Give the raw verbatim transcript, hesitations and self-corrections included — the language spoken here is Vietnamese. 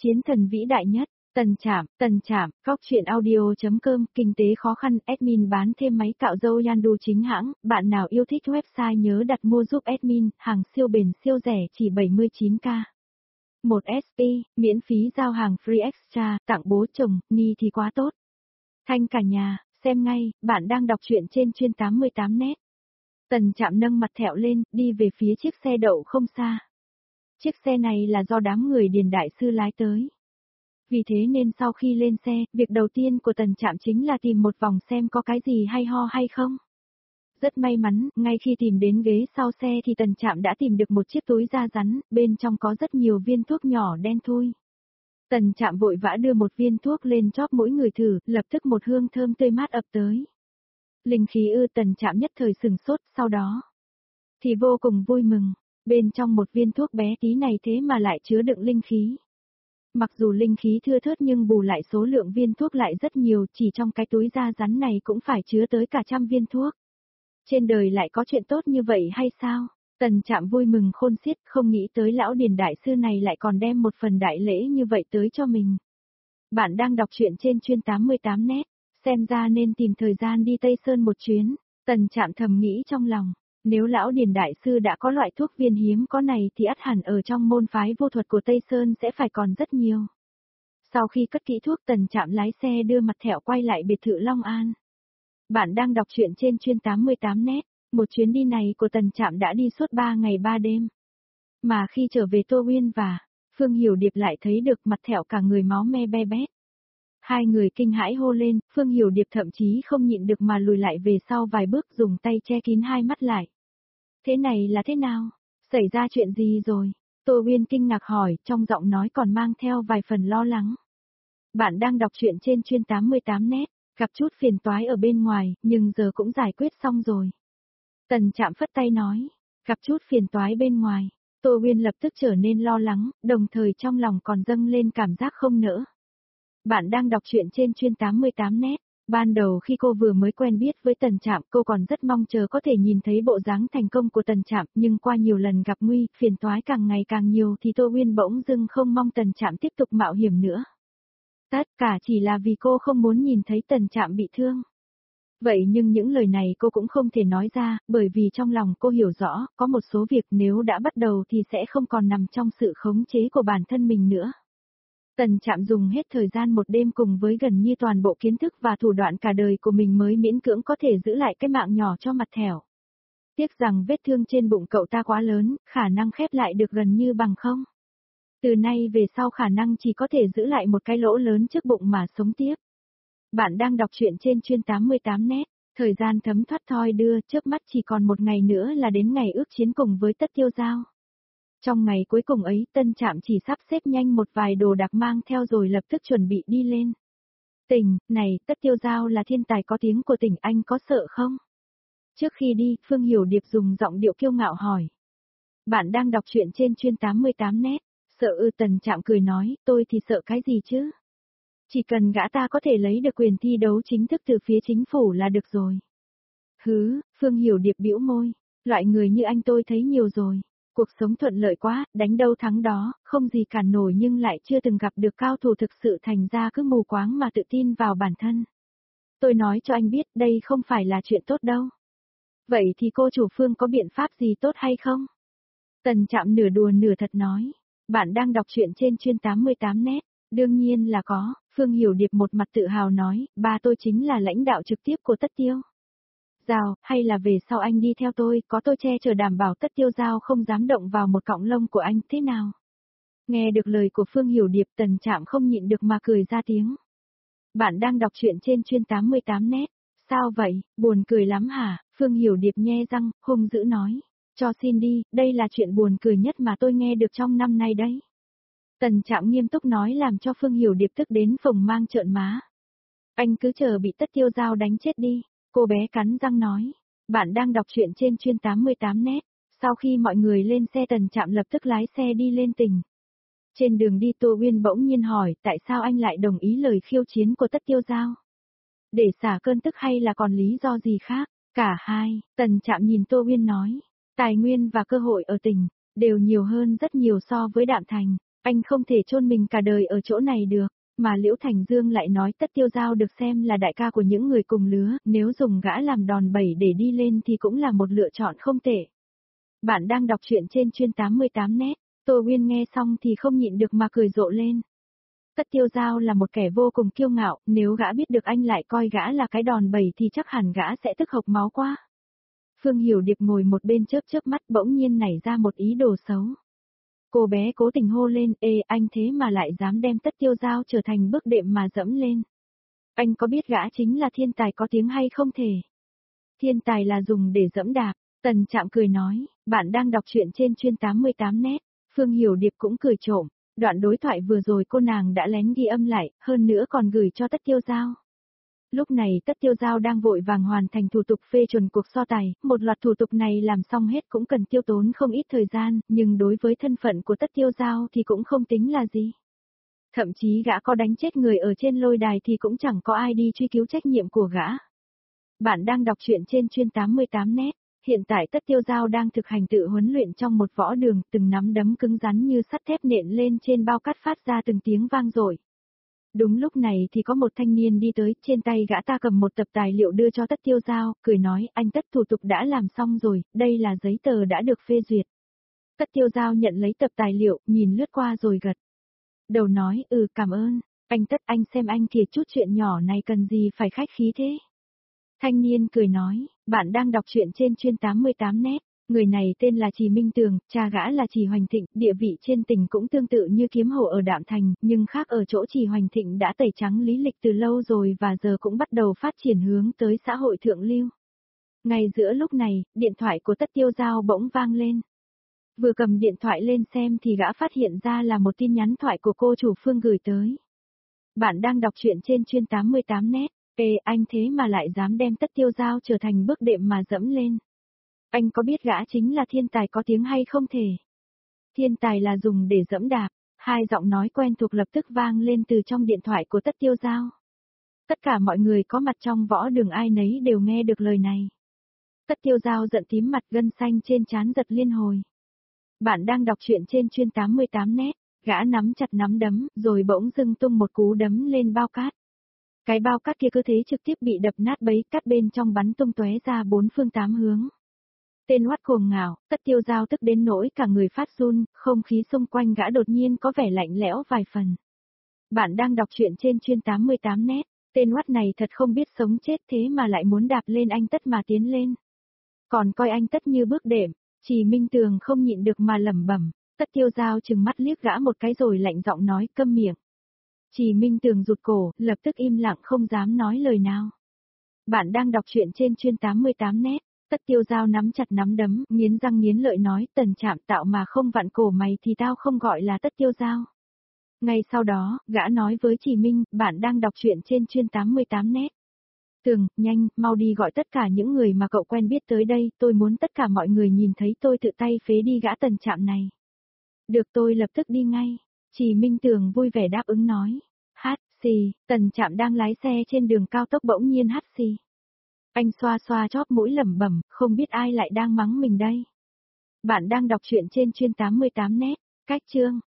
Chiến thần vĩ đại nhất, Tần Trạm, Tần Trạm, Góc truyện audio.com, kinh tế khó khăn, admin bán thêm máy cạo râu Yandu chính hãng, bạn nào yêu thích website nhớ đặt mua giúp admin, hàng siêu bền siêu rẻ chỉ bảy mươi chín k. một ét pê, miễn phí giao hàng free extra, tặng bố chồng, ni thì quá tốt. Thanh cả nhà, xem ngay, bạn đang đọc truyện trên chuyên tám mươi tám net. Tần Trạm nâng mặt thẹo lên, đi về phía chiếc xe đậu không xa. Chiếc xe này là do đám người Điền Đại Sư lái tới. Vì thế nên sau khi lên xe, việc đầu tiên của Tần Trạm chính là tìm một vòng xem có cái gì hay ho hay không. Rất may mắn, ngay khi tìm đến ghế sau xe thì Tần Trạm đã tìm được một chiếc túi da rắn, bên trong có rất nhiều viên thuốc nhỏ đen thui. Tần Trạm vội vã đưa một viên thuốc lên chóp mỗi người thử, lập tức một hương thơm tươi mát ập tới. Linh khí ư? Tần Trạm nhất thời sừng sốt, sau đó thì vô cùng vui mừng, bên trong một viên thuốc bé tí này thế mà lại chứa đựng linh khí. Mặc dù linh khí thưa thớt nhưng bù lại số lượng viên thuốc lại rất nhiều, chỉ trong cái túi da rắn này cũng phải chứa tới cả trăm viên thuốc. Trên đời lại có chuyện tốt như vậy hay sao? Tần Trạm vui mừng khôn xiết, không nghĩ tới lão Điền Đại Sư này lại còn đem một phần đại lễ như vậy tới cho mình. Bạn đang đọc truyện trên chuyên tám mươi tám net, xem ra nên tìm thời gian đi Tây Sơn một chuyến. Tần Trạm thầm nghĩ trong lòng, nếu lão Điền Đại Sư đã có loại thuốc viên hiếm có này thì ắt hẳn ở trong môn phái vô thuật của Tây Sơn sẽ phải còn rất nhiều. Sau khi cất kỹ thuốc, Tần Trạm lái xe đưa mặt thẹo quay lại biệt thự Long An. Bạn đang đọc truyện trên chuyên tám mươi tám net, một chuyến đi này của Tần Trạm đã đi suốt ba ngày ba đêm. Mà khi trở về Tô Uyên và Phương Hiểu Điệp lại thấy được mặt thẹo cả người máu me be bét. Hai người kinh hãi hô lên, Phương Hiểu Điệp thậm chí không nhịn được mà lùi lại về sau vài bước, dùng tay che kín hai mắt lại. Thế này là thế nào? Xảy ra chuyện gì rồi? Tô Uyên kinh ngạc hỏi, trong giọng nói còn mang theo vài phần lo lắng. Bạn đang đọc truyện trên chuyên tám mươi tám net, gặp chút phiền toái ở bên ngoài, nhưng giờ cũng giải quyết xong rồi. Tần Trạm phất tay nói, gặp chút phiền toái bên ngoài. Tô Uyên lập tức trở nên lo lắng, đồng thời trong lòng còn dâng lên cảm giác không nỡ. Bạn đang đọc truyện trên chuyên tám mươi tám net. Ban đầu khi cô vừa mới quen biết với Tần Trạm, cô còn rất mong chờ có thể nhìn thấy bộ dáng thành công của Tần Trạm, nhưng qua nhiều lần gặp nguy, phiền toái càng ngày càng nhiều thì Tô Uyên bỗng dưng không mong Tần Trạm tiếp tục mạo hiểm nữa. Tất cả chỉ là vì cô không muốn nhìn thấy Tần Trạm bị thương. Vậy nhưng những lời này cô cũng không thể nói ra, bởi vì trong lòng cô hiểu rõ, có một số việc nếu đã bắt đầu thì sẽ không còn nằm trong sự khống chế của bản thân mình nữa. Tần Trạm dùng hết thời gian một đêm cùng với gần như toàn bộ kiến thức và thủ đoạn cả đời của mình mới miễn cưỡng có thể giữ lại cái mạng nhỏ cho mặt thẻo. Tiếc rằng vết thương trên bụng cậu ta quá lớn, khả năng khép lại được gần như bằng không. Từ nay về sau khả năng chỉ có thể giữ lại một cái lỗ lớn trước bụng mà sống tiếp. Bạn đang đọc truyện trên chuyên tám mươi tám net, thời gian thấm thoát thoi đưa, chớp mắt chỉ còn một ngày nữa là đến ngày ước chiến cùng với Tất Tiêu Giao. Trong ngày cuối cùng ấy, Tân Trạm chỉ sắp xếp nhanh một vài đồ đạc mang theo rồi lập tức chuẩn bị đi lên. Tỉnh, này, Tất Tiêu Giao là thiên tài có tiếng của tỉnh, anh có sợ không? Trước khi đi, Phương Hiểu Điệp dùng giọng điệu kiêu ngạo hỏi. Bạn đang đọc truyện trên chuyên tám mươi tám net, sợ ư? Tần Trạm cười nói, tôi thì sợ cái gì chứ? Chỉ cần gã ta có thể lấy được quyền thi đấu chính thức từ phía chính phủ là được rồi. Hứ, Phương Hiểu Điệp bĩu môi, loại người như anh tôi thấy nhiều rồi. Cuộc sống thuận lợi quá, đánh đâu thắng đó, không gì cản nổi nhưng lại chưa từng gặp được cao thủ thực sự, thành ra cứ mù quáng mà tự tin vào bản thân. Tôi nói cho anh biết đây không phải là chuyện tốt đâu. Vậy thì cô chủ Phương có biện pháp gì tốt hay không? Tần Trạm nửa đùa nửa thật nói. Bạn đang đọc truyện trên chuyên tám mươi tám net, đương nhiên là có. Phương Hiểu Điệp một mặt tự hào nói, ba tôi chính là lãnh đạo trực tiếp của Tất Tiêu Giao, hay là về sau anh đi theo tôi, có tôi che chở đảm bảo Tất Tiêu Giao không dám động vào một cọng lông của anh, thế nào? Nghe được lời của Phương Hiểu Điệp, Tần Trạm không nhịn được mà cười ra tiếng. Bạn đang đọc truyện trên chuyên tám mươi tám net, sao vậy, buồn cười lắm hả? Phương Hiểu Điệp nhe răng, hung dữ nói, cho xin đi, đây là chuyện buồn cười nhất mà tôi nghe được trong năm nay đấy. Tần Trạm nghiêm túc nói làm cho Phương Hiểu Điệp tức đến phồng mang trợn má. Anh cứ chờ bị Tất Tiêu Giao đánh chết đi. Cô bé cắn răng nói, bạn đang đọc truyện trên chuyên tám mươi tám net, sau khi mọi người lên xe Tần Trạm lập tức lái xe đi lên tỉnh. Trên đường đi Tô Uyên bỗng nhiên hỏi, tại sao anh lại đồng ý lời khiêu chiến của Tất Tiêu Giao? Để xả cơn tức hay là còn lý do gì khác? Cả hai, Tần Trạm nhìn Tô Uyên nói, tài nguyên và cơ hội ở tỉnh, đều nhiều hơn rất nhiều so với Đạm Thành. Anh không thể chôn mình cả đời ở chỗ này được. Mà Liễu Thành Dương lại nói Tất Tiêu Giao được xem là đại ca của những người cùng lứa, nếu dùng gã làm đòn bẩy để đi lên thì cũng là một lựa chọn không tệ. Bạn đang đọc truyện trên chuyên tám mươi tám net, Tô Uyên nghe xong thì không nhịn được mà cười rộ lên. Tất Tiêu Giao là một kẻ vô cùng kiêu ngạo, nếu gã biết được anh lại coi gã là cái đòn bẩy thì chắc hẳn gã sẽ tức hộc máu quá. Phương Hiểu Điệp ngồi một bên chớp chớp mắt bỗng nhiên nảy ra một ý đồ xấu. Cô bé cố tình hô lên, ê anh thế mà lại dám đem Tất Tiêu Giao trở thành bước đệm mà dẫm lên. Anh có biết gã chính là thiên tài có tiếng hay không thể? Thiên tài là dùng để dẫm đạp, Tần Trạm cười nói, bạn đang đọc truyện trên chuyên tám mươi tám net, Phương Hiểu Điệp cũng cười trộm, đoạn đối thoại vừa rồi cô nàng đã lén ghi âm lại, hơn nữa còn gửi cho Tất Tiêu Giao. Lúc này Tất Tiêu Giao đang vội vàng hoàn thành thủ tục phê chuẩn cuộc so tài, một loạt thủ tục này làm xong hết cũng cần tiêu tốn không ít thời gian, nhưng đối với thân phận của Tất Tiêu Giao thì cũng không tính là gì. Thậm chí gã có đánh chết người ở trên lôi đài thì cũng chẳng có ai đi truy cứu trách nhiệm của gã. Bạn đang đọc truyện trên chuyên tám mươi tám net, hiện tại Tất Tiêu Giao đang thực hành tự huấn luyện trong một võ đường, từng nắm đấm cứng rắn như sắt thép nện lên trên bao cát phát ra từng tiếng vang dội. Đúng lúc này thì có một thanh niên đi tới, trên tay gã ta cầm một tập tài liệu đưa cho Tất Tiêu Giao, cười nói, anh Tất thủ tục đã làm xong rồi, đây là giấy tờ đã được phê duyệt. Tất Tiêu Giao nhận lấy tập tài liệu, nhìn lướt qua rồi gật đầu nói, ừ cảm ơn, anh Tất anh xem anh kìa chút chuyện nhỏ này cần gì phải khách khí thế. Thanh niên cười nói, bạn đang đọc truyện trên chuyên tám mươi tám net. Người này tên là Trì Minh Tường, cha gã là Trì Hoành Thịnh, địa vị trên tỉnh cũng tương tự như kiếm hổ ở Đạm Thành, nhưng khác ở chỗ Trì Hoành Thịnh đã tẩy trắng lý lịch từ lâu rồi và giờ cũng bắt đầu phát triển hướng tới xã hội thượng lưu. Ngay giữa lúc này, điện thoại của Tất Tiêu Giao bỗng vang lên. Vừa cầm điện thoại lên xem thì gã phát hiện ra là một tin nhắn thoại của cô chủ Phương gửi tới. Bạn đang đọc truyện trên chuyên tám mươi tám net, ê anh thế mà lại dám đem Tất Tiêu Giao trở thành bước đệm mà dẫm lên. Anh có biết gã chính là thiên tài có tiếng hay không thể? Thiên tài là dùng để dẫm đạp, hai giọng nói quen thuộc lập tức vang lên từ trong điện thoại của Tất Tiêu Giao. Tất cả mọi người có mặt trong võ đường ai nấy đều nghe được lời này. Tất Tiêu Giao giận tím mặt gân xanh trên trán giật liên hồi. Bạn đang đọc truyện trên chuyên tám mươi tám net, gã nắm chặt nắm đấm, rồi bỗng dưng tung một cú đấm lên bao cát. Cái bao cát kia cứ thế trực tiếp bị đập nát bấy, cát bên trong bắn tung tóe ra bốn phương tám hướng. Tên hoắt cuồng ngạo, Tất Tiêu Giao tức đến nỗi cả người phát run, không khí xung quanh gã đột nhiên có vẻ lạnh lẽo vài phần. Bạn đang đọc truyện trên chuyên tám mươi tám net, tên hoắt này thật không biết sống chết thế mà lại muốn đạp lên anh Tất mà tiến lên. Còn coi anh Tất như bước đệm, Trì Minh Tường không nhịn được mà lẩm bẩm. Tất Tiêu Giao trừng mắt liếc gã một cái rồi lạnh giọng nói câm miệng. Trì Minh Tường rụt cổ, lập tức im lặng không dám nói lời nào. Bạn đang đọc truyện trên chuyên tám mươi tám net. Tất Tiêu Giao nắm chặt nắm đấm, nghiến răng nghiến lợi nói, Tần Trạm tạo mà không vặn cổ mày thì tao không gọi là Tất Tiêu Giao. Ngay sau đó, gã nói với Trì Minh, bạn đang đọc truyện trên chuyên tám mươi tám net. Tường, nhanh, mau đi gọi tất cả những người mà cậu quen biết tới đây, tôi muốn tất cả mọi người nhìn thấy tôi tự tay phế đi gã Tần Trạm này. Được tôi lập tức đi ngay. Trì Minh Tường vui vẻ đáp ứng nói. Hát, xì, Tần Trạm đang lái xe trên đường cao tốc bỗng nhiên hát xì. Anh xoa xoa chóp mũi lẩm bẩm, không biết ai lại đang mắng mình đây. Bạn đang đọc truyện trên chuyên tám mươi tám net, cách chương.